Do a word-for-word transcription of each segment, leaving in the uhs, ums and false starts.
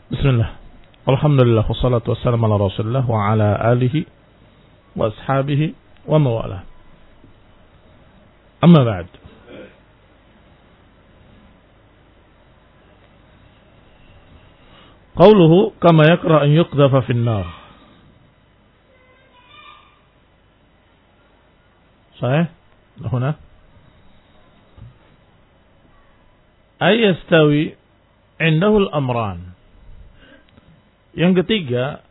Bismillah. Alhamdulillah wassalatu wassalamu ala Rasulillah wa ala alihi wa ashabihi wa mawalah. Amma ba'd. Qauluhu kama yakra an yuqdhafa fin nar. Sahih? Huna. Ay yastawi indahu al-amran. Yang ketiga,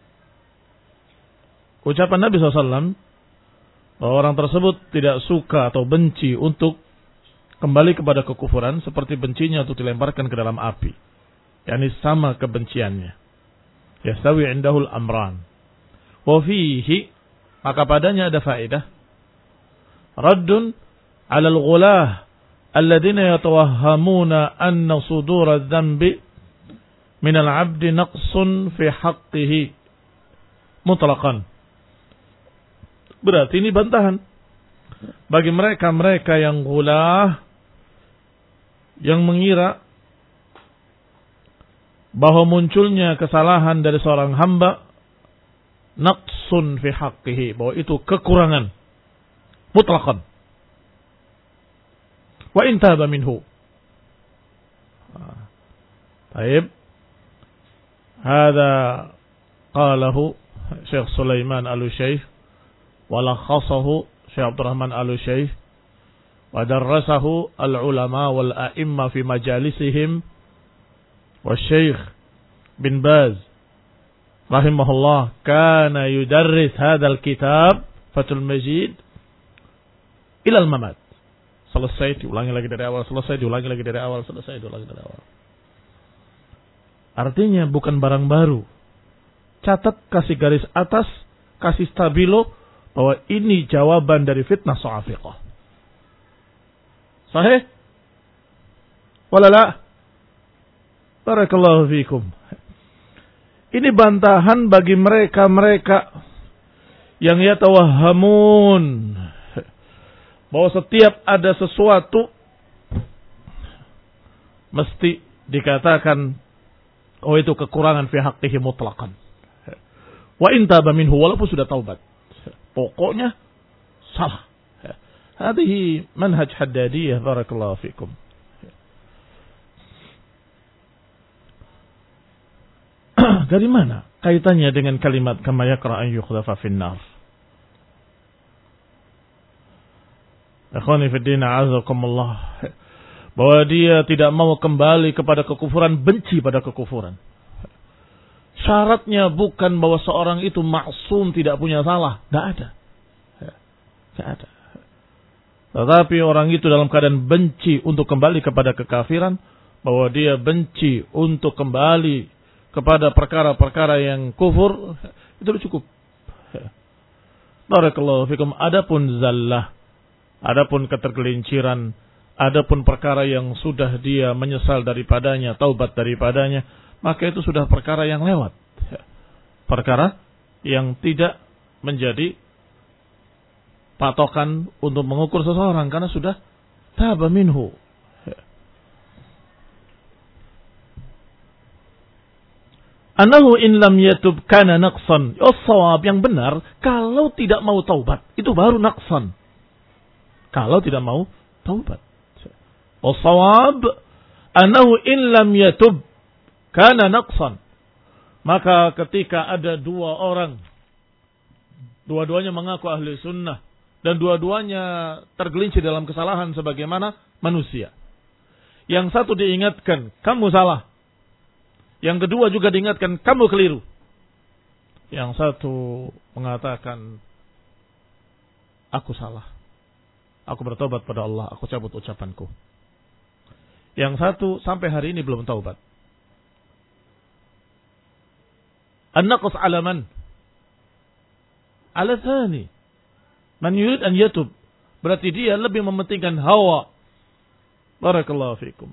ucapan Nabi shallallahu alaihi wasallam bahwa orang tersebut tidak suka atau benci untuk kembali kepada kekufuran seperti bencinya untuk dilemparkan ke dalam api. Yani sama kebenciannya. Yastawi indahul amran. Wa fihi, maka padanya ada faedah. Raddun 'ala al-ghulah alladhina yatawahhamuna anna sudura adh-dhanbi min al-'abdi naqsun fi haqqihi mutlaqan. Berarti ini bantahan bagi mereka-mereka yang ghulah, yang mengira bahwa munculnya kesalahan dari seorang hamba naqsun fi haqqihi, bahwa itu kekurangan mutlaqan. Wa in taba minhu. Baik. Hada qalahu Syekh Sulaiman Al-Utsyaif wa lakhasahu Syekh Abdurrahman Al-Utsyaif wa darrasahu al-ulama wal a'imma fi majalisihim wa Syekh bin Baz rahimahullah kana yudarris hadzal kitab Fathul Majid ila al-mamat. Selesai diulangi lagi dari awal, selesai diulangi lagi dari awal, selesai diulangi dari awal. Artinya bukan barang baru. Catat, kasih garis atas, kasih stabilo bahwa ini jawaban dari fitnah Sawafiqah. Sahih? Walala? Barakallahu fiikum. Ini bantahan bagi mereka-mereka yang yatawahhamun bahwa setiap ada sesuatu mesti dikatakan oh itu kekurangan fi haqqihi mutlaqan. Wa in taba minhu, walaupun sudah taubat. Pokoknya salah. Hadhihi manhaj haddadiyah barakallahu fikum. Dari mana kaitannya dengan kalimat kama yakra an yuqdhafa fin nar? Akhwani fi din a'azakumullah. Bahwa dia tidak mau kembali kepada kekufuran, benci pada kekufuran. Syaratnya bukan bahwa seorang itu maksum, tidak punya salah. Tidak ada. Tidak ada. Tetapi orang itu dalam keadaan benci untuk kembali kepada kekafiran, bahwa dia benci untuk kembali kepada perkara-perkara yang kufur, itu cukup. Barakallahu fikum. Adapun zallah, adapun ketergelinciran, adapun perkara yang sudah dia menyesal daripadanya, taubat daripadanya, maka itu sudah perkara yang lewat. Perkara yang tidak menjadi patokan untuk mengukur seseorang karena sudah taba minhu. Anahu in lam yatub kana naqsan. As-shawab yang benar, kalau tidak mau taubat, itu baru naqsan. Kalau tidak mau taubat. As-shawab annahu in lam yatub kana naqsan. Maka ketika ada dua orang, dua-duanya mengaku ahli sunnah dan dua-duanya tergelincir dalam kesalahan sebagaimana manusia. Yang satu diingatkan, kamu salah. Yang kedua juga diingatkan, kamu keliru. Yang satu mengatakan, aku salah. Aku bertobat pada Allah, aku cabut ucapanku. Yang satu sampai hari ini belum taubat. An-naqs 'ala man? 'ala tsani. Man yurid an yatub. Berarti dia lebih mementingkan hawa. Barakallahu fikum.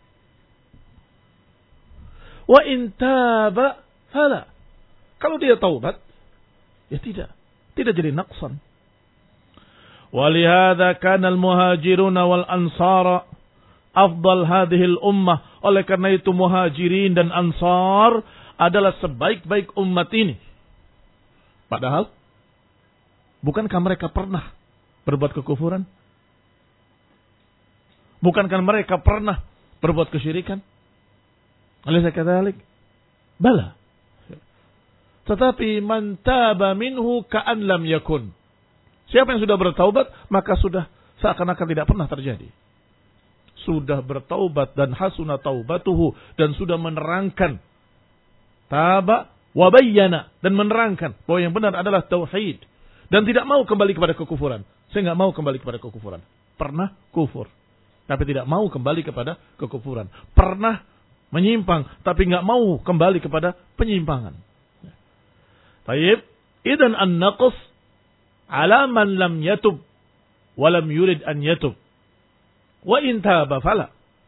Wa in taba fala. Kalau dia taubat, ya tidak. Tidak jadi naqsan. Walihada kana al-muhajiruna wal ansara afdal hadhihi al-ummah. Oleh karena itu Muhajirin dan Ansar adalah sebaik-baik umat ini. Padahal, bukankah mereka pernah berbuat kekufuran? Bukankah mereka pernah berbuat kesyirikan? Alaysa kadzalik? Bala. Tetapi man taba minhu ka'an lam yakun. Siapa yang sudah bertaubat, maka sudah seakan-akan tidak pernah terjadi. Sudah bertaubat dan hasuna taubatuhu, dan sudah menerangkan taba wa bayyana, dan menerangkan bahwa yang benar adalah tauhid, dan tidak mau kembali kepada kekufuran. Saya nggak mau kembali kepada kekufuran. Pernah kufur, tapi tidak mau kembali kepada kekufuran. Pernah menyimpang, tapi nggak mau kembali kepada penyimpangan. Tayyib, idan an-naqs ala man lam yatub wa lam yurid an yatub. Wa in taba fala.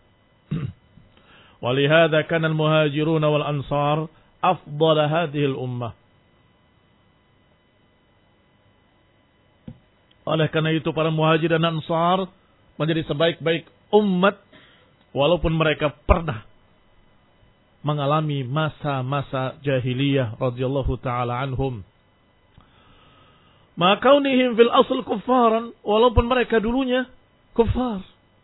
Walihada kana al-muhajirun wal ansar afdal hadhihi al-ummah. Oleh karena itu para muhajir dan ansar menjadi sebaik-baik umat walaupun mereka pernah mengalami masa-masa jahiliyah radhiyallahu taala anhum. Ma kaunihim fil asl kuffaran, walaupun mereka dulunya kuffar.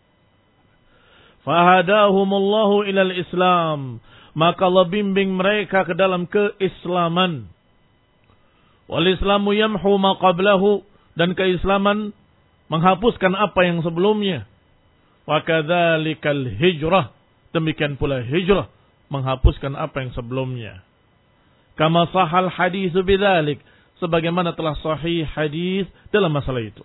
Fahadahumullahu ilal Islam, maka Allah bimbing mereka ke dalam keislaman. Wal Islamu yamhu ma qablahu, dan keislaman menghapuskan apa yang sebelumnya. Wa kadzalikal hijrah, demikian pula hijrah menghapuskan apa yang sebelumnya. Kama sahal hadis bidzalik, sebagaimana telah sahih hadis dalam masalah itu.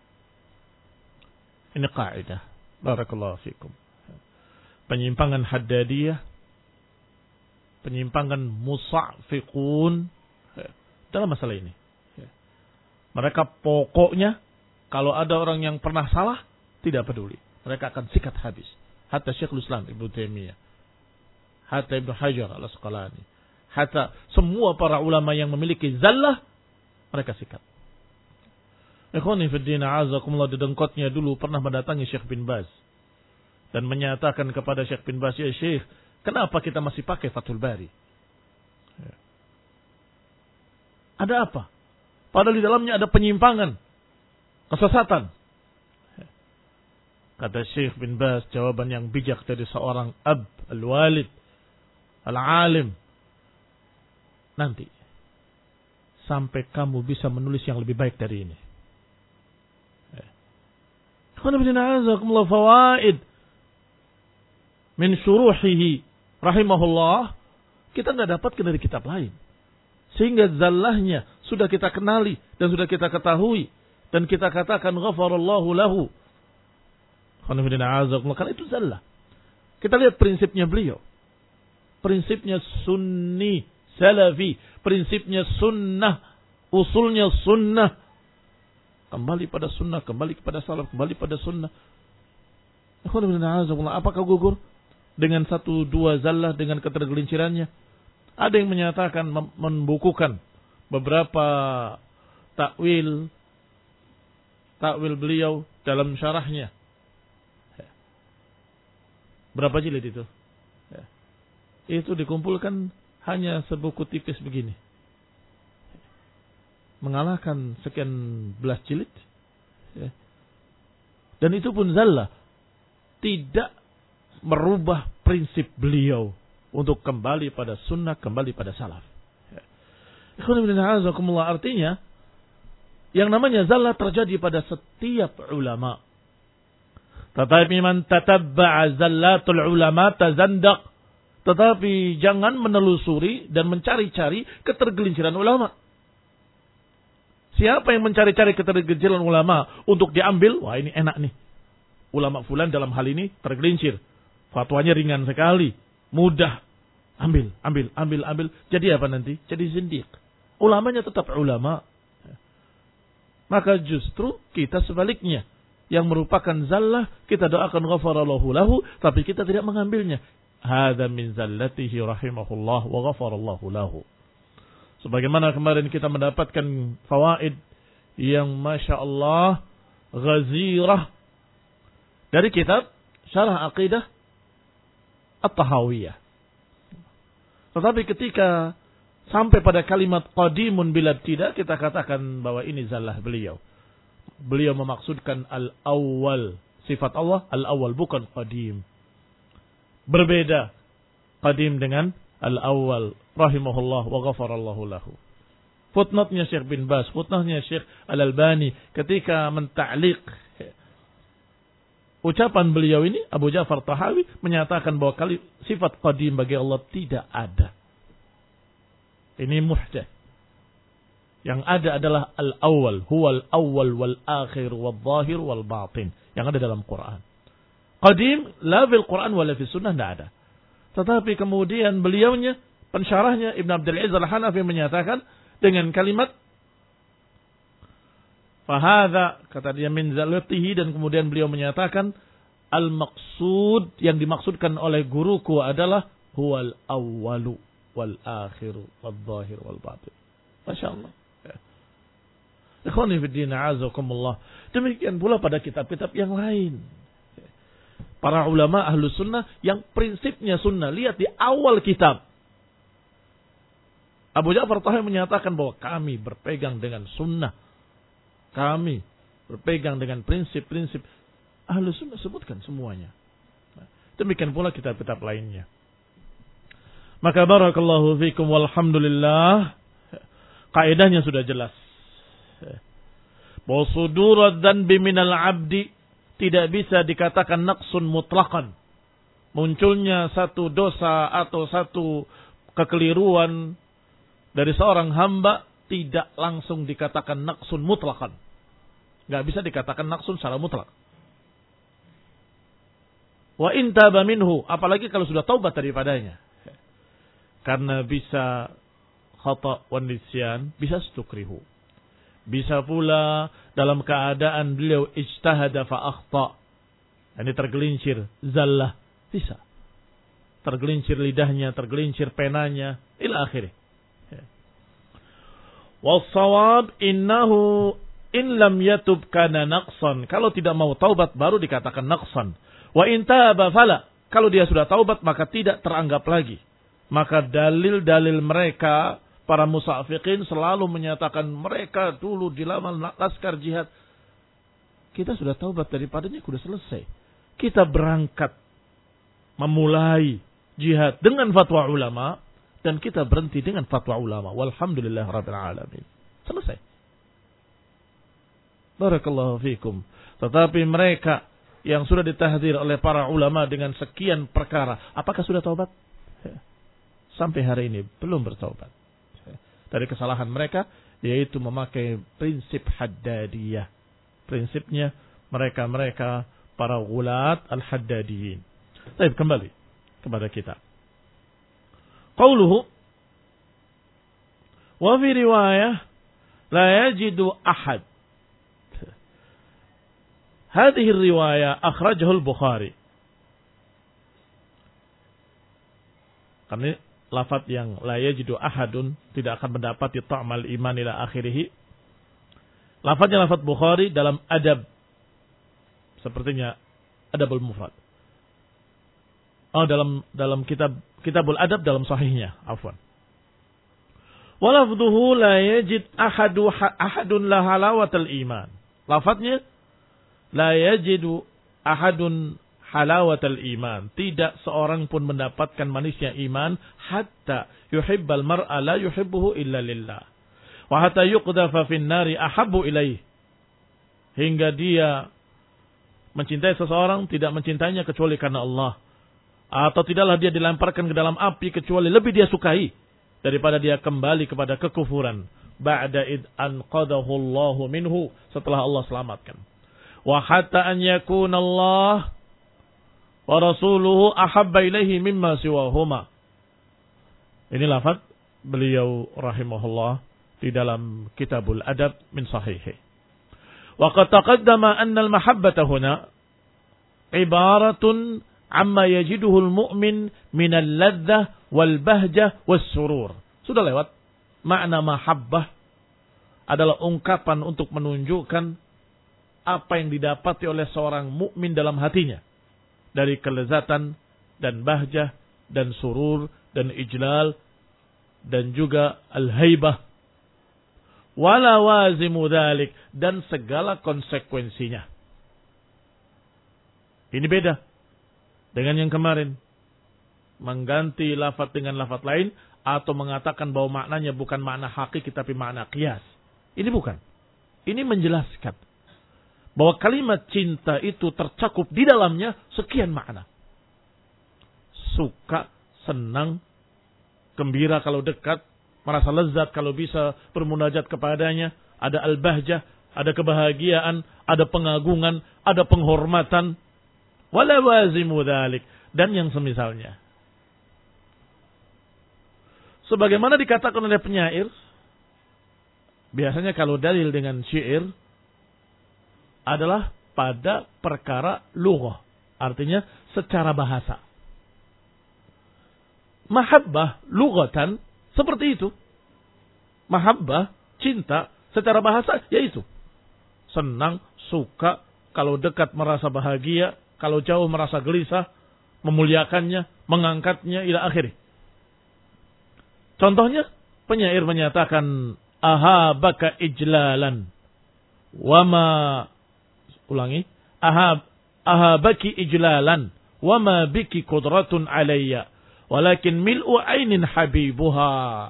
Ini kaidah. Barakallahu fikum. Penyimpangan Haddadiyah, penyimpangan Musa'fiqun dalam masalah ini. Mereka pokoknya kalau ada orang yang pernah salah tidak peduli, mereka akan sikat habis. Hatta Syekhul Islam Ibnu Taimiyah, hatta Ibnu Hajar Al-Asqalani, hatta semua para ulama yang memiliki zallah mereka sikat. Ikhwani fi din, a'azakumullah, dedengkotnya dulu pernah mendatangi Syekh bin Baz dan menyatakan kepada Syekh bin Baz, ya Syekh, kenapa kita masih pakai Fathul Bari? Ya. Ada apa? Padahal di dalamnya ada penyimpangan, kesesatan. Ya. Kata Syekh bin Baz, jawaban yang bijak dari seorang ab, al-walid, al-alim. Nanti, sampai kamu bisa menulis yang lebih baik dari ini. Alhamdulillah, fawaid min syuruhihi rahimahullah kita nggak dapatkan dari kitab lain, sehingga zallahnya sudah kita kenali dan sudah kita ketahui dan kita katakan ghafarallahu lahu. Alhamdulillah, karena itu zallah. Kita lihat prinsipnya beliau, prinsipnya sunni salafi, prinsipnya sunnah, usulnya sunnah. Kembali pada sunnah, kembali kepada salaf, kembali pada sunnah. Apakah gugur dengan satu dua zallah, dengan ketergelincirannya? Ada yang menyatakan membukukan beberapa takwil takwil beliau dalam syarahnya. Berapa jilid itu? Itu dikumpulkan hanya sebuku tipis begini. Mengalahkan sekian belas jilid. Ya. Dan itu pun zallah. Tidak merubah prinsip beliau untuk kembali pada sunnah, kembali pada salaf. Ya. Artinya, yang namanya zallah terjadi pada setiap ulama. Tetapi man tatabba'a zallatul ulama tazandaq. Tetapi jangan menelusuri dan mencari-cari ketergelinciran ulama. Siapa yang mencari-cari ketergelinciran ulama untuk diambil, wah ini enak nih. Ulama fulan dalam hal ini tergelincir. Fatwanya ringan sekali, mudah. Ambil, ambil, ambil, ambil. Jadi apa nanti? Jadi zindiq. Ulamanya tetap ulama. Maka justru kita sebaliknya. Yang merupakan zallah, kita doakan ghafarallahu lahu, tapi kita tidak mengambilnya. Hadza min zallatihi rahimahullah wa ghafarallahu lahu. Sebagaimana kemarin kita mendapatkan fawaid yang Masya Allah ghazirah dari kitab Syarah Aqidah At-Tahawiyah. Tetapi ketika sampai pada kalimat qadimun bila tidak, kita katakan bahwa ini zallah beliau. Beliau memaksudkan al-awwal. Sifat Allah al-awwal, bukan qadim. Berbeda qadim dengan al-awwal. Rahimahullah wa ghafarallahu lahu. Footnote-nya Syekh bin Baz, footnote-nya Syekh Al-Albani ketika menta'liq ucapan beliau ini, Abu Ja'far Tahawi menyatakan bahwa kali sifat qadim bagi Allah tidak ada. Ini muhdath. Yang ada adalah al-awwal, huwal awwal wal akhir wal zahir wal batin, yang ada dalam Quran. Qadim la fil Quran wala fis sunnah, tidak ada. Tetapi kemudian beliaunya, pensyarahnya Ibn Abdul Aziz Al-Hanafi menyatakan dengan kalimat fahadha, kata dia min zalatihi, dan kemudian beliau menyatakan al-maqsud, yang dimaksudkan oleh guruku adalah huwal awwalu wal akhiru wal zahir wal batin. Masya Allah. Ikhwani fiddin a'azakumullah. Demikian pula pada kitab-kitab yang lain. Para ulama ahlu sunnah yang prinsipnya sunnah. Lihat di awal kitab. Abu Ja'far Tahawi menyatakan bahwa kami berpegang dengan sunnah. Kami berpegang dengan prinsip-prinsip ahlu sunnah, sebutkan semuanya. Demikian pula kitab-kitab lainnya. Maka barakallahu fikum walhamdulillah. Kaidahnya sudah jelas. Bahwa sudurad dzanbi minal abdi tidak bisa dikatakan naqsun mutlaqan. Munculnya satu dosa atau satu kekeliruan dari seorang hamba tidak langsung dikatakan naqsun mutlaqan. Enggak bisa dikatakan naqsun secara mutlak. Wa in taba minhu, apalagi kalau sudah taubat daripadanya. Karena bisa khata' wan nisyan, bisa stukrihu. Bisa pula dalam keadaan beliau ijtahada fa akhta'. Ini tergelincir, zallah, bisa. Tergelincir lidahnya, tergelincir penanya, ila akhirih. Wassawab innahu in lam yatub kana naqsan. Kalau tidak mau taubat baru dikatakan naqsan. Wa in taba fala. Kalau dia sudah taubat maka tidak teranggap lagi. Maka dalil-dalil mereka, para musafiqin selalu menyatakan mereka dulu di zaman laskar jihad. Kita sudah taubat daripadanya, sudah selesai. Kita berangkat memulai jihad dengan fatwa ulama. Dan kita berhenti dengan fatwa ulama. Walhamdulillah rabbil alamin. Selesai. Barakallahu fikum. Tetapi mereka yang sudah ditahdzir oleh para ulama dengan sekian perkara, apakah sudah taubat? Sampai hari ini belum bertaubat. Dari kesalahan mereka, yaitu memakai prinsip haddadiyah. Prinsipnya mereka-mereka para gulat al-haddadiyin. Baik, kembali kepada kita. Qauluhu wa fi riwayah la yajidu ahad. Hadhihi riwayah akhrajahu al-Bukhari. Karena lafaz yang la yajidu ahadun tidak akan mendapati ta'mal iman ila akhirih. Lafaznya lafaz Bukhari dalam adab. Sepertinya Adabul Mufrad. Oh, dalam dalam kitab Kitabul Adab dalam sahihnya, afwan. Walafdhuhu la yajid ahadu ahadun la halawatal iman. Lafaznya la yajidu ahadun halawatal iman. Tidak seorang pun mendapatkan manisnya iman hatta yuhibbal mar'a la yuhibbuhu illa lillah. Wa hatta yuqdhafa fin nari ahabbu ilaih. Hingga dia mencintai seseorang tidak mencintainya kecuali karena Allah. Atau tidaklah dia dilemparkan ke dalam api kecuali lebih dia sukai daripada dia kembali kepada kekufuran. Ba'da id anqadahu Allahu minhu, setelah Allah selamatkan. Wa hatta an yakuna Allah wa rasuluhu ahabba ilaihi mimma siwahuma. Ini lafaz beliau rahimahullah di dalam Kitabul Adab min sahihi. Wa qad taqaddama anna al-mahabbata huna ibaratun amma yajiduhul mu'min minal ladzah wal bahjah was surur. Sudah lewat. Makna mahabbah adalah ungkapan untuk menunjukkan apa yang didapati oleh seorang mukmin dalam hatinya dari kelezatan dan bahjah dan surur dan ijlal dan juga al-haibah. Wala wazimu dzalik, dan segala konsekuensinya. Ini beda dengan yang kemarin. Mengganti lafaz dengan lafaz lain atau mengatakan bahwa maknanya bukan makna hakiki tapi makna qiyas. Ini bukan. Ini menjelaskan bahwa kalimat cinta itu tercakup di dalamnya sekian makna. Suka, senang, gembira kalau dekat, merasa lezat kalau bisa bermunajat kepadanya, ada al-bahjah, ada kebahagiaan, ada pengagungan, ada penghormatan, wala wazimu dzalik, dan yang semisalnya. Sebagaimana dikatakan oleh penyair, biasanya kalau dalil dengan syair adalah pada perkara lughah, artinya secara bahasa. Mahabbah lughatan seperti itu. Mahabbah, cinta secara bahasa yaitu senang, suka, kalau dekat merasa bahagia, kalau jauh merasa gelisah, memuliakannya, mengangkatnya ila akhirih. Contohnya penyair menyatakan ahabaka ijlalan wama ulangi ahab ahabaki ijlalan wama biki qudratun alayya walakin mil'u ainin habibuha.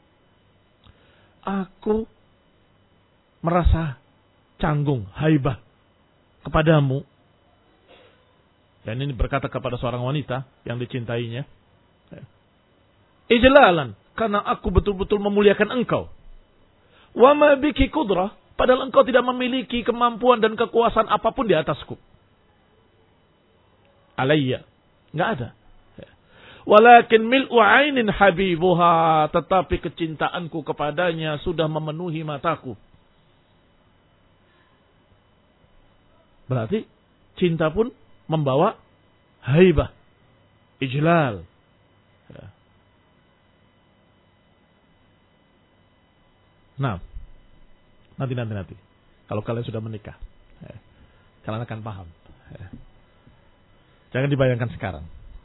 Aku merasa canggung, haibah kepadamu. Dan ini berkata kepada seorang wanita yang dicintainya. Ijlalan, karena aku betul-betul memuliakan engkau. Wa ma biki qudrah, padahal engkau tidak memiliki kemampuan dan kekuasaan apapun di atasku. Alayya, enggak ada. Walakin mil'u ainin habibuha, tetapi kecintaanku kepadanya sudah memenuhi mataku. Berarti cinta pun membawa haibah, ijlal. Nah, nanti nanti nanti. Kalau kalian sudah menikah, kalian akan paham. Jangan dibayangkan sekarang.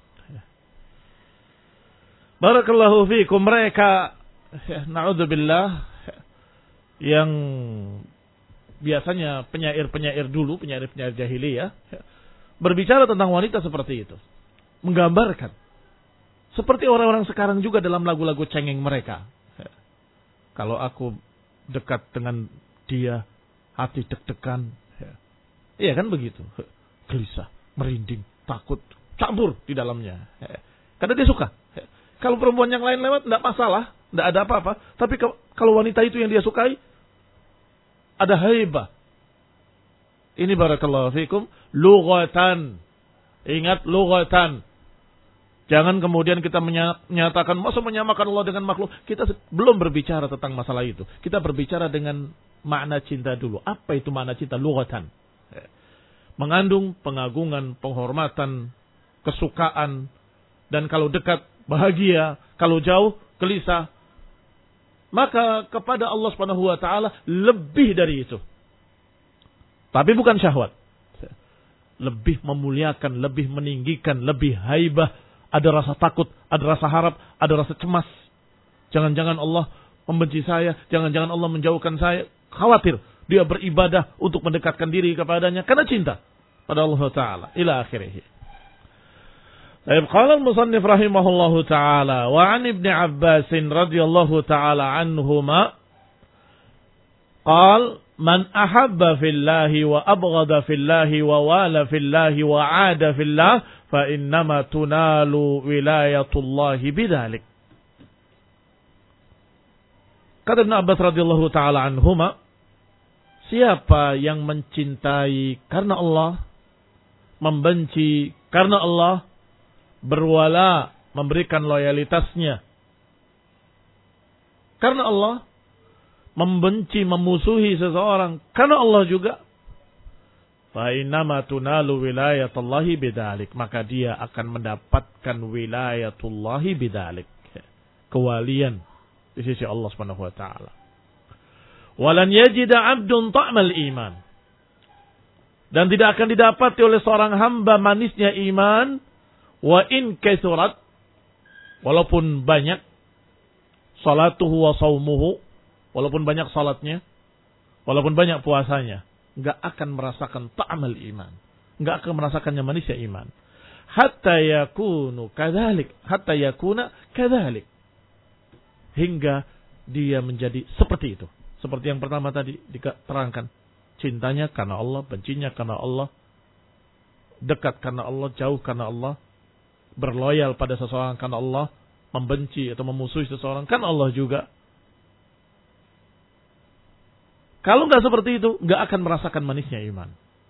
Barakallahu fiikum, mereka na'udzubillah yang biasanya penyair-penyair dulu, penyair-penyair jahiliyah berbicara tentang wanita seperti itu. Menggambarkan seperti orang-orang sekarang juga dalam lagu-lagu cengeng mereka. Kalau aku dekat dengan dia, hati deg-degan. Iya kan begitu. Gelisah, merinding, takut, campur di dalamnya. Karena dia suka. Kalau perempuan yang lain lewat, tidak masalah. Tidak ada apa-apa. Tapi kalau wanita itu yang dia sukai, ada haibah. Ini barakallahu fikum, lughatan. Ingat, lughatan. Jangan kemudian kita menyatakan, masa menyamakan Allah dengan makhluk. Kita belum berbicara tentang masalah itu. Kita berbicara dengan makna cinta dulu. Apa itu makna cinta? Lughatan. Mengandung pengagungan, penghormatan, kesukaan. Dan kalau dekat, bahagia. Kalau jauh, gelisah. Maka kepada Allah Subhanahu wa taala lebih dari itu. Tapi bukan syahwat. Lebih memuliakan, lebih meninggikan, lebih haibah. Ada rasa takut, ada rasa harap, ada rasa cemas. Jangan-jangan Allah membenci saya, jangan-jangan Allah menjauhkan saya. Khawatir dia beribadah untuk mendekatkan diri kepadanya karena cinta pada Allah Ta'ala. Ila akhirih. Baik, qala al-musannif rahimahullahu ta'ala wa 'an Ibnu Abbas radhiyallahu ta'ala anhuma qala man ahabba fillahi wa abghada fillahi wa wala fillahi wa 'ada fillah fa innama tunalu wilayatullahi bidzalik. Kata Ibnu Abbas radhiyallahu taala anhuma, siapa yang mencintai karena Allah, membenci karena Allah, berwala, memberikan loyalitasnya karena Allah, membenci, memusuhi seseorang karena Allah juga, fa innama tunalu wilayatullahi bidzalik, maka dia akan mendapatkan wilayatullahi bidzalik, kewalian di sisi Allah Subhanahu wa taala. Walan yajida 'abdun ta'mal iman, dan tidak akan didapati oleh seorang hamba manisnya iman, Wa in kathurat, walaupun banyak, salatuhu wa saumuhu, walaupun banyak salatnya, walaupun banyak puasanya, enggak akan merasakan ta'amal iman. Enggak akan merasakannya manisnya iman. Hatta yakunu kadzalik, hatta yakuna kadzalik. Hingga dia menjadi seperti itu. Seperti yang pertama tadi diterangkan. Cintanya karena Allah, bencinya karena Allah, dekat karena Allah, jauh karena Allah, berloyal pada seseorang karena Allah, membenci atau memusuhi seseorang karena Allah juga. Kalau nggak seperti itu, nggak akan merasakan manisnya iman.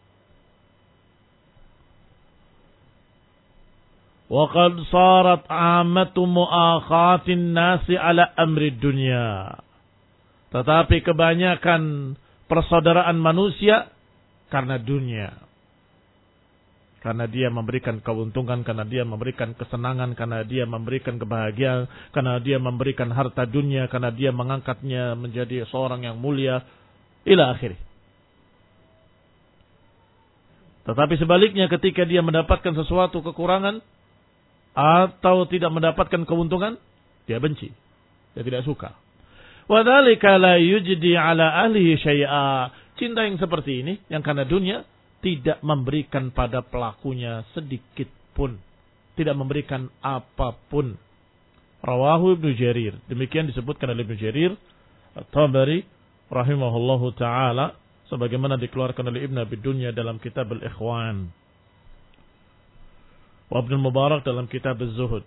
وَقَدْ صَارَتْ عَامَةُ مُؤَاخَاةِ النَّاسِ عَلَى أَمْرِ الدُّنْيَا. Tetapi kebanyakan persaudaraan manusia karena dunia. Karena dia memberikan keuntungan, karena dia memberikan kesenangan, karena dia memberikan kebahagiaan, karena dia memberikan harta dunia, karena dia mengangkatnya menjadi seorang yang mulia, ila akhirih. Tetapi sebaliknya ketika dia mendapatkan sesuatu kekurangan, atau tidak mendapatkan keuntungan, dia benci, dia tidak suka. Wadzalika la yujdi ala ahlihi syai'a. Cinta yang seperti ini, yang karena dunia, tidak memberikan pada pelakunya sedikit pun, tidak memberikan apapun. Rawahu Ibnu Jarir. Demikian disebutkan oleh Ibnu Jarir At-Tabari rahimahullahu taala, sebagaimana dikeluarkan oleh Ibnu Abi Dunya dalam kitab Al-Ikhwan. Wa Ibnu Mubarak dalam kitab Az-Zuhud.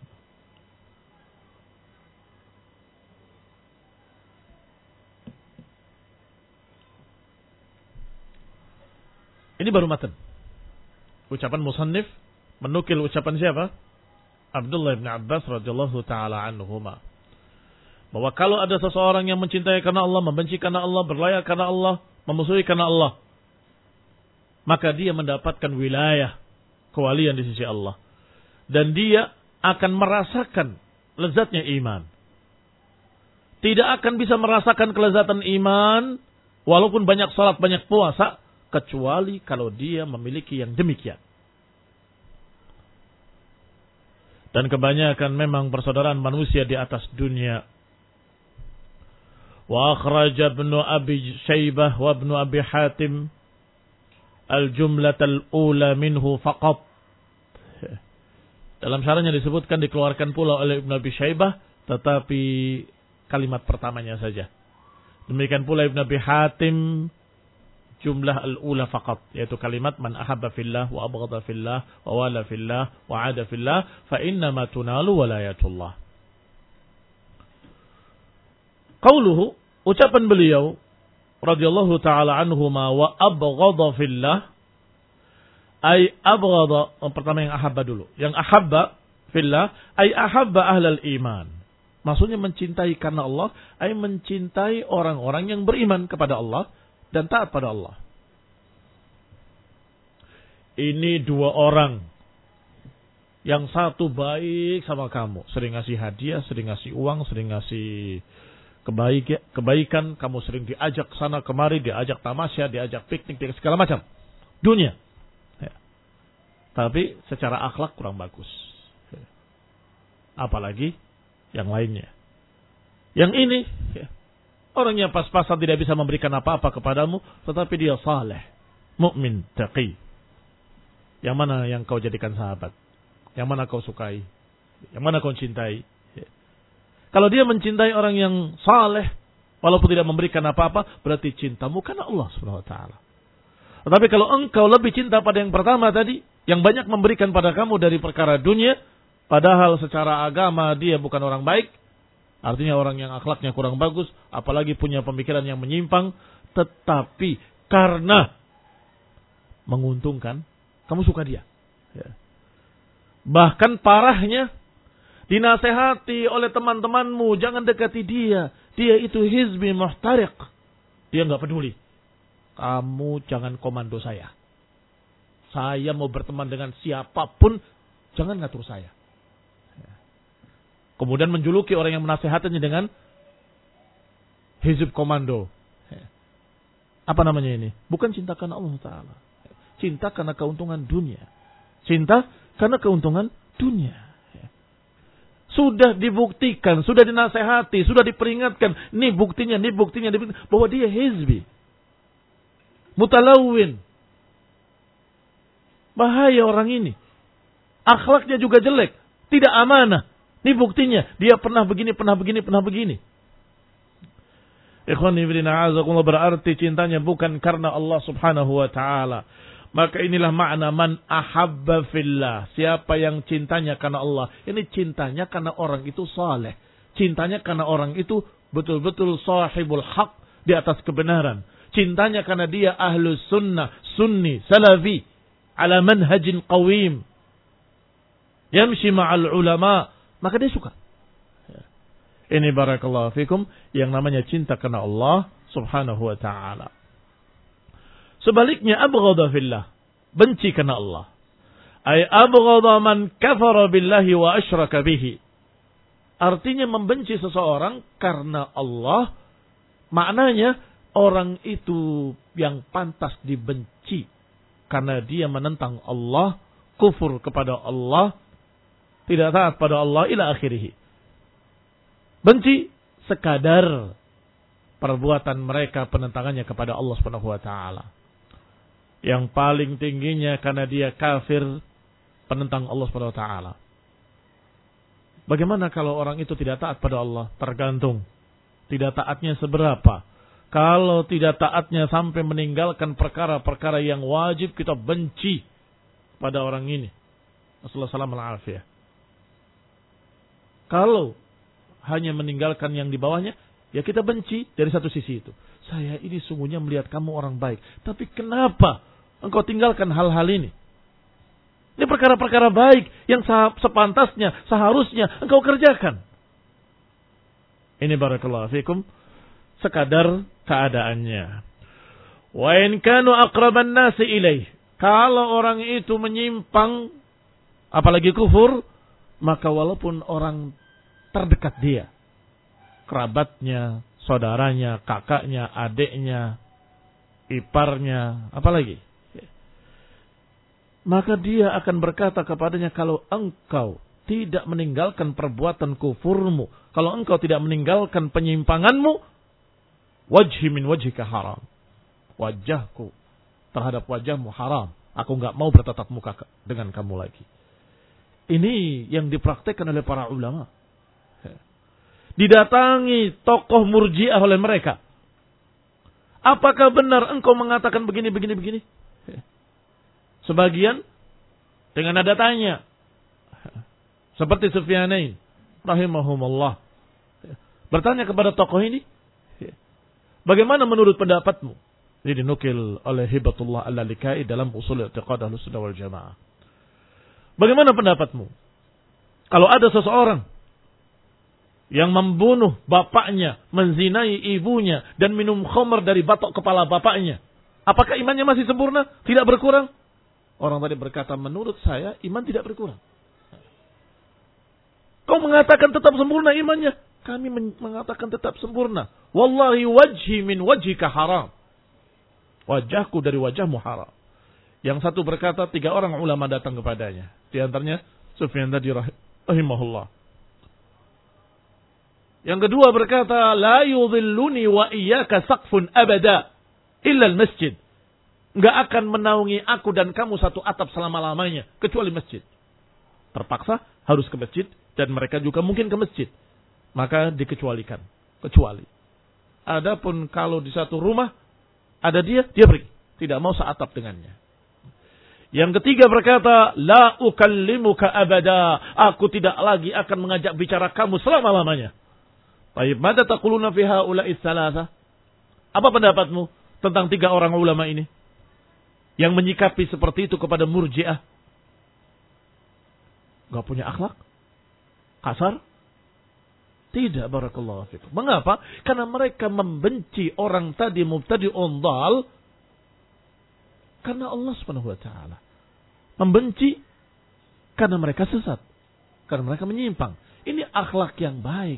Ini baru matan. Ucapan musannif menukil ucapan siapa? Abdullah bin Abbas radhiyallahu taala anhuma. Bahwa kalau ada seseorang yang mencintai karena Allah, membenci karena Allah, berlayak karena Allah, memusuhi karena Allah, maka dia mendapatkan wilayah kewalian di sisi Allah. Dan dia akan merasakan lezatnya iman. Tidak akan bisa merasakan kelezatan iman walaupun banyak salat, banyak puasa, kecuali kalau dia memiliki yang demikian. Dan kebanyakan memang persaudaraan manusia di atas dunia. Wa akhraja Ibnu Abi Syaibah wa Ibnu Abi Hatim al-jumlatal ula minhu faqat. Dalam syarahnya disebutkan dikeluarkan pula oleh Ibnu Abi Syaibah, tetapi kalimat pertamanya saja. Demikian pula Ibnu Abi Hatim jumlah al-ula faqat, yaitu kalimat man ahabba fillah wa abghadha fillah wa wala fillah wa ada fillah fa inna ma tunalu walayatullah. Qauluhu, ucapan beliau radhiyallahu taala anhuma wa abghadha fillah, ay abghadha, pertama yang ahabba dulu. Yang ahabba fillah ay ahabba ahlal iman. Maksudnya mencintai karena Allah, ay mencintai orang-orang yang beriman kepada Allah dan taat pada Allah. Ini dua orang. Yang satu baik sama kamu, sering ngasih hadiah, sering ngasih uang, sering ngasih Kebaik, kebaikan, kamu sering diajak sana kemari, diajak tamasya, diajak piknik, diajak segala macam dunia, ya. Tapi secara akhlak kurang bagus, ya. Apalagi yang lainnya. Yang ini, ya, orangnya pas-pasan, tidak bisa memberikan apa-apa kepadamu, tetapi dia saleh, mukmin, taqi. Yang mana yang kau jadikan sahabat? Yang mana kau sukai? Yang mana kau cintai? Kalau dia mencintai orang yang saleh, walaupun tidak memberikan apa-apa, berarti cintamu karena Allah subhanahu wa taala. Tetapi kalau engkau lebih cinta pada yang pertama tadi, yang banyak memberikan pada kamu dari perkara dunia, padahal secara agama dia bukan orang baik, artinya orang yang akhlaknya kurang bagus, apalagi punya pemikiran yang menyimpang, tetapi karena menguntungkan, kamu suka dia. Bahkan parahnya, dinasehati oleh teman-temanmu, jangan dekati dia. Dia itu hizbi muhtariq. Dia nggak peduli. Kamu jangan komando saya. Saya mau berteman dengan siapapun, jangan ngatur saya. Kemudian menjuluki orang yang menasehatinya dengan hizib komando. Apa namanya ini? Bukan cinta karena Allah Ta'ala. Cinta karena keuntungan dunia. Cinta Karena keuntungan dunia. Sudah dibuktikan, sudah dinasehati, sudah diperingatkan. Ini buktinya, ini buktinya, ini buktinya bahwa dia hizbi. Mutalawin. Bahaya orang ini. Akhlaknya juga jelek. Tidak amanah. Ini buktinya. Dia pernah begini, pernah begini, pernah begini. Ikhwan ibn a'azakumullah, berarti cintanya bukan karena Allah subhanahu wa ta'ala. Maka inilah makna man ahabba fillah. Siapa yang cintanya karena Allah. Ini cintanya karena orang itu saleh. Cintanya karena orang itu betul-betul sahibul haq, di atas kebenaran. Cintanya karena dia ahlus sunnah, sunni, salafi, ala manhajin qawim. Yamshi ma'al ulama. Maka dia suka. Ini barakallahu fikum yang namanya cinta karena Allah subhanahu wa ta'ala. Sebaliknya abghadha fillah, benci karena Allah. Ay abghadha man kafara billahi wa asyraka bihi. Artinya membenci seseorang karena Allah, maknanya orang itu yang pantas dibenci karena dia menentang Allah, kufur kepada Allah, tidak taat pada Allah ila akhirih. Benci sekadar perbuatan mereka penentangannya kepada Allah Subhanahu wa taala. Yang paling tingginya karena dia kafir, penentang Allah Subhanahu wa taala. Bagaimana kalau orang itu tidak taat pada Allah? Tergantung. Tidak taatnya seberapa. Kalau tidak taatnya sampai meninggalkan perkara-perkara yang wajib, kita benci pada orang ini. Rasulullah sallallahu alaihi wasallam. Kalau hanya meninggalkan yang di bawahnya, ya kita benci dari satu sisi itu. Saya ini sungguhnya melihat kamu orang baik. Tapi kenapa engkau tinggalkan hal-hal ini? Ini perkara-perkara baik yang sepantasnya, seharusnya engkau kerjakan. Ini barakallahu fikum, sekadar keadaannya. Wa in kanu aqraban nasi ilaih. Kalau orang itu menyimpang, apalagi kufur, maka walaupun orang terdekat dia, kerabatnya, saudaranya, kakaknya, adiknya, iparnya, apalagi, maka dia akan berkata kepadanya, kalau engkau tidak meninggalkan perbuatan kufurmu, kalau engkau tidak meninggalkan penyimpanganmu, wajhi min wajhika haram. Wajahku terhadap wajahmu haram. Aku enggak mau bertatap muka dengan kamu lagi. Ini yang dipraktekkan oleh para ulama. Didatangi tokoh murji'ah oleh mereka. Apakah benar engkau mengatakan begini, begini, begini? Sebagian dengan nada tanya. Seperti Sufyanain rahimahumullah. Bertanya kepada tokoh ini, bagaimana menurut pendapatmu? Ini dinukil oleh Hibatullah Al-Lalikai dalam usul i'tiqad Ahlussunnah wal Jamaah. Bagaimana pendapatmu? Kalau ada seseorang yang membunuh bapaknya, menzinai ibunya, dan minum khamr dari batok kepala bapaknya, apakah imannya masih sempurna? Tidak berkurang? Orang tadi berkata, menurut saya iman tidak berkurang. Kau mengatakan tetap sempurna imannya. Kami mengatakan tetap sempurna. Wallahi wajhi min wajhika haram. Wajahku dari wajahmu haram. Yang satu berkata, tiga orang ulama datang kepadanya. Di antaranya Sufyan tadi rahimahullah. Yang kedua berkata, la yudhilluni wa iyyaka saqfun abada illa al-masjid. Enggak akan menaungi aku dan kamu satu atap selama-lamanya kecuali masjid. Terpaksa harus ke masjid dan mereka juga mungkin ke masjid. Maka dikecualikan, kecuali. Adapun kalau di satu rumah ada dia, dia pergi, tidak mau seatap dengannya. Yang ketiga berkata, la ukallimuka abada. Aku tidak lagi akan mengajak bicara kamu selama-lamanya. Baik, mada taquluna fi haula'i tsalatsa? Apa pendapatmu tentang tiga orang ulama ini yang menyikapi seperti itu kepada murji'ah? Gak punya akhlak? Kasar? Tidak, barakallahu fikum. Mengapa? Karena mereka membenci orang tadi mubtadi'un dhal karena Allah Subhanahu wa taala. Membenci karena mereka sesat, karena mereka menyimpang. Ini akhlak yang baik.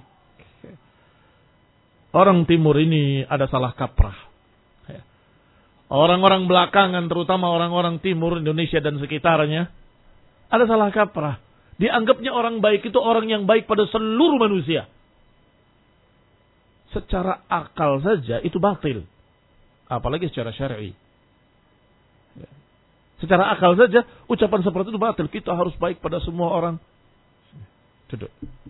Orang timur ini ada salah kaprah. Orang-orang belakangan, terutama orang-orang timur Indonesia dan sekitarnya, Ada salah kaprah. Dianggapnya orang baik itu orang yang baik pada seluruh manusia. Secara akal saja itu batil. Apalagi secara syar'i. Secara akal saja ucapan seperti itu batil. Kita harus baik pada semua orang. Duduk.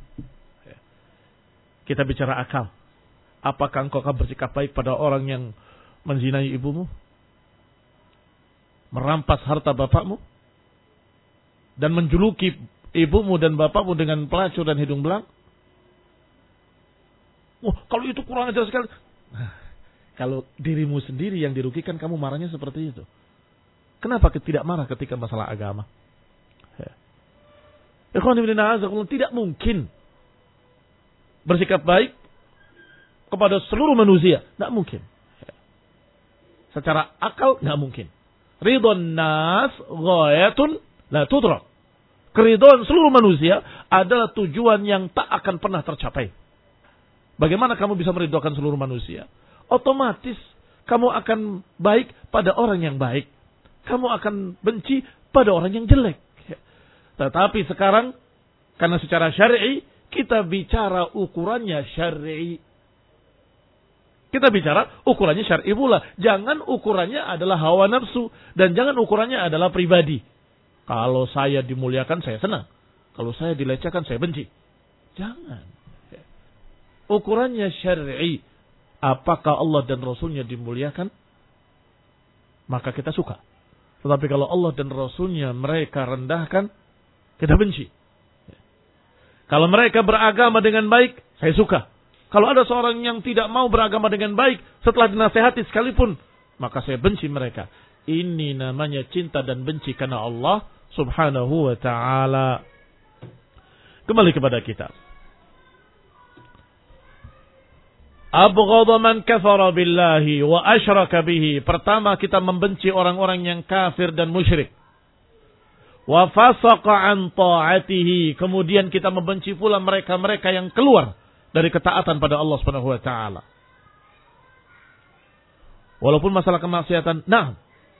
Kita bicara akal. Apakah engkau akan bersikap baik pada orang yang menzinai ibumu? Merampas harta bapakmu? Dan menjuluki ibumu dan bapakmu dengan pelacur dan hidung belang? Wah, kalau itu kurang ajar sekali. Nah, kalau dirimu sendiri yang dirugikan, kamu marahnya seperti itu. Kenapa tidak marah ketika masalah agama? Ikhwan fillah a'azakumullah, tidak mungkin bersikap baik kepada seluruh manusia. Tidak mungkin. Secara akal tidak mungkin. Ridwan nas ghayatun la tudrak. Keridhaan seluruh manusia adalah tujuan yang tak akan pernah tercapai. Bagaimana kamu bisa meridhokan seluruh manusia? Otomatis kamu akan baik pada orang yang baik. Kamu akan benci pada orang yang jelek. Tetapi sekarang, karena secara syar'i, kita bicara ukurannya syar'i. Kita bicara ukurannya syar'i pula. Jangan ukurannya adalah hawa nafsu. Dan jangan ukurannya adalah pribadi. Kalau saya dimuliakan, saya senang. Kalau saya dilecehkan, saya benci. Jangan. Ukurannya syar'i. Apakah Allah dan Rasulnya dimuliakan? Maka kita suka. Tetapi kalau Allah dan Rasulnya mereka rendahkan, kita benci. Kalau mereka beragama dengan baik, saya suka. Kalau ada seorang yang tidak mau beragama dengan baik, setelah dinasehati sekalipun, maka saya benci mereka. Ini namanya cinta dan benci karena Allah subhanahu wa ta'ala. Kembali kepada kita. Abghadha man kafara billahi wa asyraka bihi. Pertama, kita membenci orang-orang yang kafir dan musyrik. Wa fasaqa an ta'atihi. Kemudian kita membenci pula mereka-mereka yang keluar dari ketaatan pada Allah Subhanahu wa taala. Walaupun masalah kemaksiatan, nah,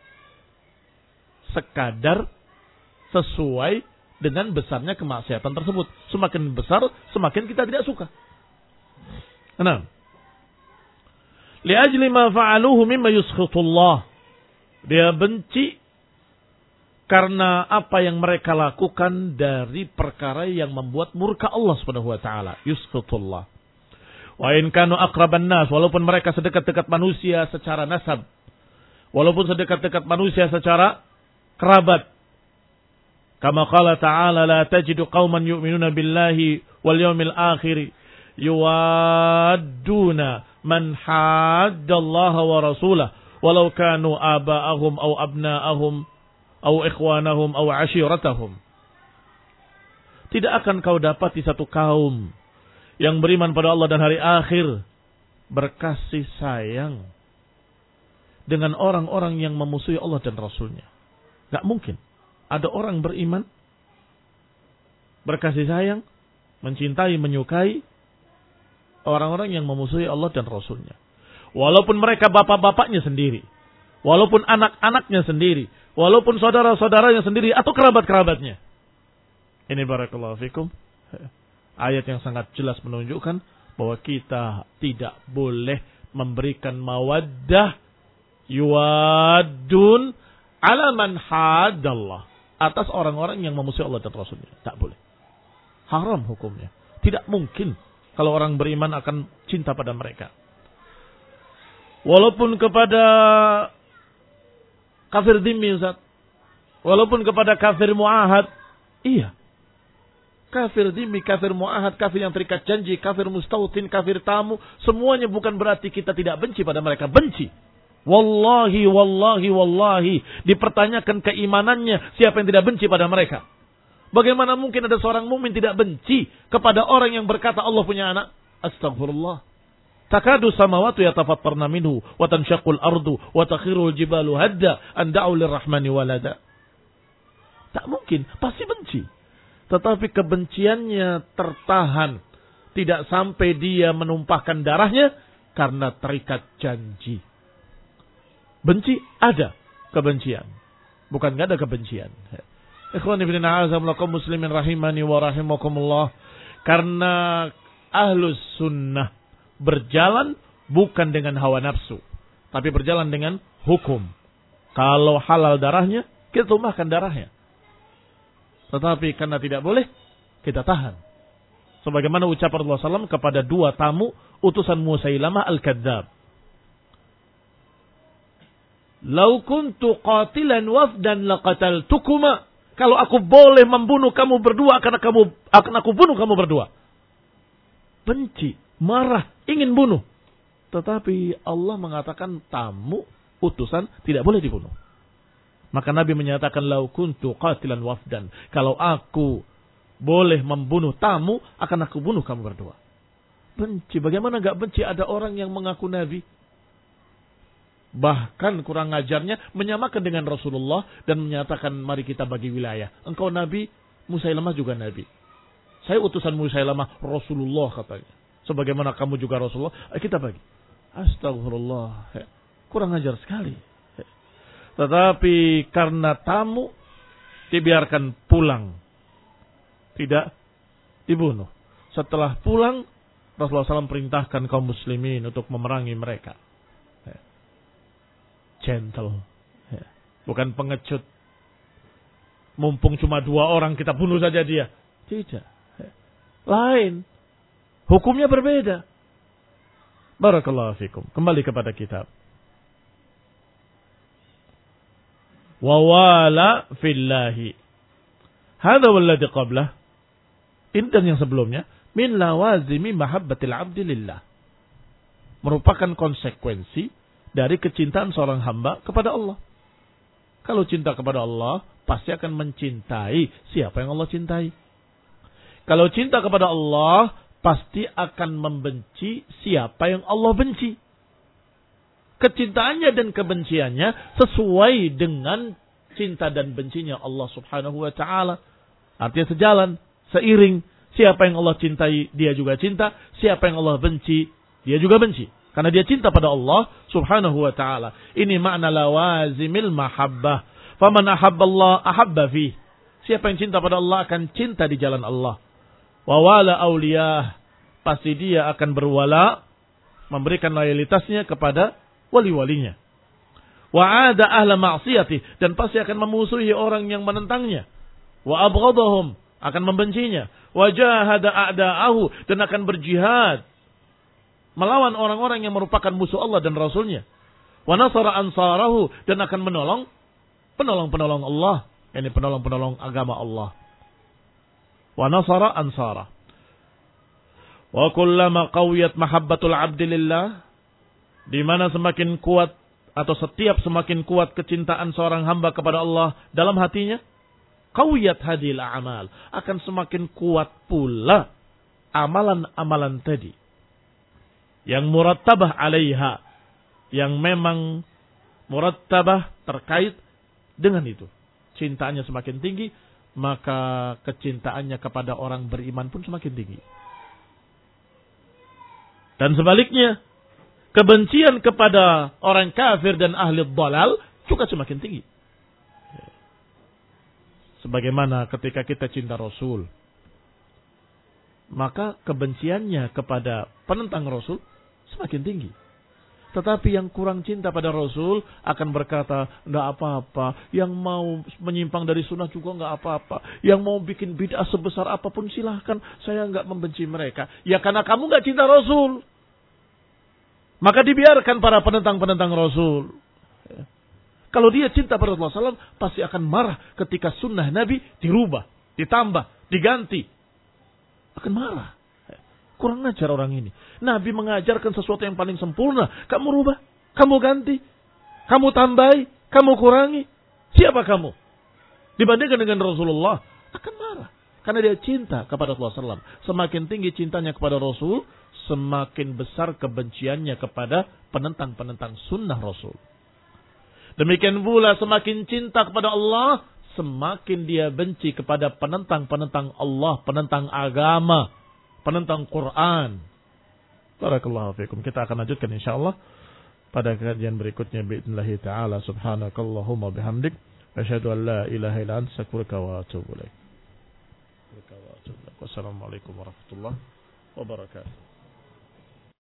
sekadar sesuai dengan besarnya kemaksiatan tersebut. Semakin besar, semakin kita tidak suka. Nah, li'ajli ma fa'aluhu mimma yuskhitullah. Dia benci karena apa yang mereka lakukan dari perkara yang membuat murka Allah Subhanahu wa taala. Yuskhitullah. Wa in kanu aqraban nas, walaupun mereka sedekat-dekat manusia secara nasab. Walaupun sedekat-dekat manusia secara kerabat. Kama qala ta'ala la tajidu qauman yu'minuna billahi wal yawmil akhir yuwadduna man haddallaha wa rasulah walau kanu aba'ahum aw abna'ahum aw ikhwanahum aw ashiratahum. Tidak akan kau dapati satu kaum yang beriman pada Allah dan hari akhir berkasih sayang dengan orang-orang yang memusuhi Allah dan Rasulnya. Gak mungkin ada orang beriman berkasih sayang, mencintai, menyukai orang-orang yang memusuhi Allah dan Rasulnya. Walaupun mereka bapak-bapaknya sendiri. Walaupun anak-anaknya sendiri. Walaupun saudara-saudaranya sendiri. Atau kerabat-kerabatnya. Ini barakallahu fikum. Ayat yang sangat jelas menunjukkan bahwa kita tidak boleh memberikan mawaddah yuwaddun ala man haddallah. Atas orang-orang yang memusuhi Allah dan Rasulnya. Tak boleh. Haram hukumnya. Tidak mungkin kalau orang beriman akan cinta pada mereka. Walaupun kepada kafir dhimmi, Ustaz. Walaupun kepada kafir mu'ahad. Iya. Kafir dhimmi, kafir mu'ahad, kafir yang terikat janji, kafir mustautin, kafir tamu. Semuanya bukan berarti kita tidak benci pada mereka. Benci. Wallahi, wallahi, wallahi. Dipertanyakan keimanannya. Siapa yang tidak benci pada mereka? Bagaimana mungkin ada seorang mukmin tidak benci kepada orang yang berkata Allah punya anak? Astagfirullah. Takadu samawatu yatafattarna minhu wa tanshaqqul ardu wa takhirul jibalu hadda an da'u lirrahmani walada. Tak mungkin, pasti benci. Tetapi kebenciannya tertahan, tidak sampai dia menumpahkan darahnya karena terikat janji. Benci ada kebencian, bukan enggak ada kebencian. Ikhwani fillah, azamulakum muslimin rahimani wa rahimakumullah. Karena ahlus sunnah berjalan bukan dengan hawa nafsu, tapi berjalan dengan hukum. Kalau halal darahnya, kita tumpahkan darahnya. Tetapi karena tidak boleh, kita tahan. Sebagaimana ucapan Rasulullah shallallahu alaihi wasallam kepada dua tamu utusan Musailamah al-Kadzdzab. Lau kuntu qatilan wafdan laqataltukuma. Kalau aku boleh membunuh kamu berdua, akan kamu akan aku bunuh kamu berdua. Benci, marah, ingin bunuh. Tetapi Allah mengatakan tamu utusan tidak boleh dibunuh. Maka Nabi menyatakan lau kuntu qatilan wafdan. Kalau aku boleh membunuh tamu, akan aku bunuh kamu berdua. Benci. Bagaimana enggak benci ada orang yang mengaku Nabi? Bahkan kurang ajarnya menyamakan dengan Rasulullah dan menyatakan mari kita bagi wilayah. Engkau Nabi, Musailamah juga Nabi. Saya utusan Musailamah Rasulullah katanya. Sebagaimana kamu juga Rasulullah, kita bagi. Astagfirullah. Kurang ajar sekali. Tetapi karena tamu dibiarkan pulang. Tidak dibunuh. Setelah pulang, Rasulullah shallallahu alaihi wasallam perintahkan kaum muslimin untuk memerangi mereka. Gentle. Bukan pengecut. Mumpung cuma dua orang kita bunuh saja dia. Tidak. Lain. Hukumnya berbeda. Barakallahu fikum. Kembali kepada kitab. Wawala fillahi. Hadha walladhi qablah. Ini dan yang sebelumnya. Min lawazimi mahabbatil abdi lillah. Merupakan konsekuensi dari kecintaan seorang hamba kepada Allah. Kalau cinta kepada Allah, pasti akan mencintai siapa yang Allah cintai. Kalau cinta kepada Allah, pasti akan membenci siapa yang Allah benci. Kecintaannya dan kebenciannya sesuai dengan cinta dan bencinya Allah subhanahu wa ta'ala. Artinya sejalan, seiring. Siapa yang Allah cintai, dia juga cinta. Siapa yang Allah benci, dia juga benci. Karena dia cinta pada Allah subhanahu wa ta'ala. Ini makna lawazimil mahabbah. Faman ahabballah ahabba fih. Siapa yang cinta pada Allah akan cinta di jalan Allah. Wawala awliyah. Pasti dia akan berwala. Memberikan loyalitasnya kepada wali-walinya. Wa'ada ahla ma'siyati. Dan pasti akan memusuhi orang yang menentangnya. Wa abghadahum. Akan membencinya. Wa jahada a'da'ahu. Dan akan berjihad. Melawan orang-orang yang merupakan musuh Allah dan Rasulnya. Wa nasara ansarahu. Dan akan menolong penolong-penolong Allah. Ini penolong-penolong agama Allah. Wa nasara ansara. Wa kullama qawiyat mahabbatul abdi lillah. Di mana semakin kuat atau setiap semakin kuat kecintaan seorang hamba kepada Allah dalam hatinya. Qawiyat hadil a'mal. Akan semakin kuat pula amalan-amalan tadi. Yang murattabah alaiha. Yang memang murattabah terkait dengan itu. Cintaannya semakin tinggi, maka kecintaannya kepada orang beriman pun semakin tinggi. Dan sebaliknya, kebencian kepada orang kafir dan ahli dhalal juga semakin tinggi. Sebagaimana ketika kita cinta Rasul, maka kebenciannya kepada penentang Rasul semakin tinggi. Tetapi yang kurang cinta pada Rasul akan berkata, enggak apa-apa. Yang mau menyimpang dari sunnah juga enggak apa-apa. Yang mau bikin bid'ah sebesar apapun silahkan. Saya enggak membenci mereka. Ya karena kamu enggak cinta Rasul. Maka dibiarkan para penentang-penentang Rasul. Ya. Kalau dia cinta pada Rasulullah shallallahu alaihi wasallam, pasti akan marah ketika sunnah Nabi dirubah, ditambah, diganti. Akan marah. Kurang ajar orang ini. Nabi mengajarkan sesuatu yang paling sempurna. Kamu rubah, kamu ganti, kamu tambahi, kamu kurangi. Siapa kamu? Dibandingkan dengan Rasulullah, akan marah. Karena dia cinta kepada Rasulullah shallallahu alaihi wasallam. Semakin tinggi cintanya kepada Rasul, semakin besar kebenciannya kepada penentang-penentang sunnah Rasul. Demikian pula semakin cinta kepada Allah, semakin dia benci kepada penentang-penentang Allah, penentang agama, penentang Quran. Barakallahu fikum. Kita akan lanjutkan insyaallah pada kajian berikutnya biidznillah taala. Subhanakallahumma bihamdik Asyhadu an la ilaha illa anta astaghfiruka wa atubu ilaik. Wassalamualaikum warahmatullahi wabarakatuh.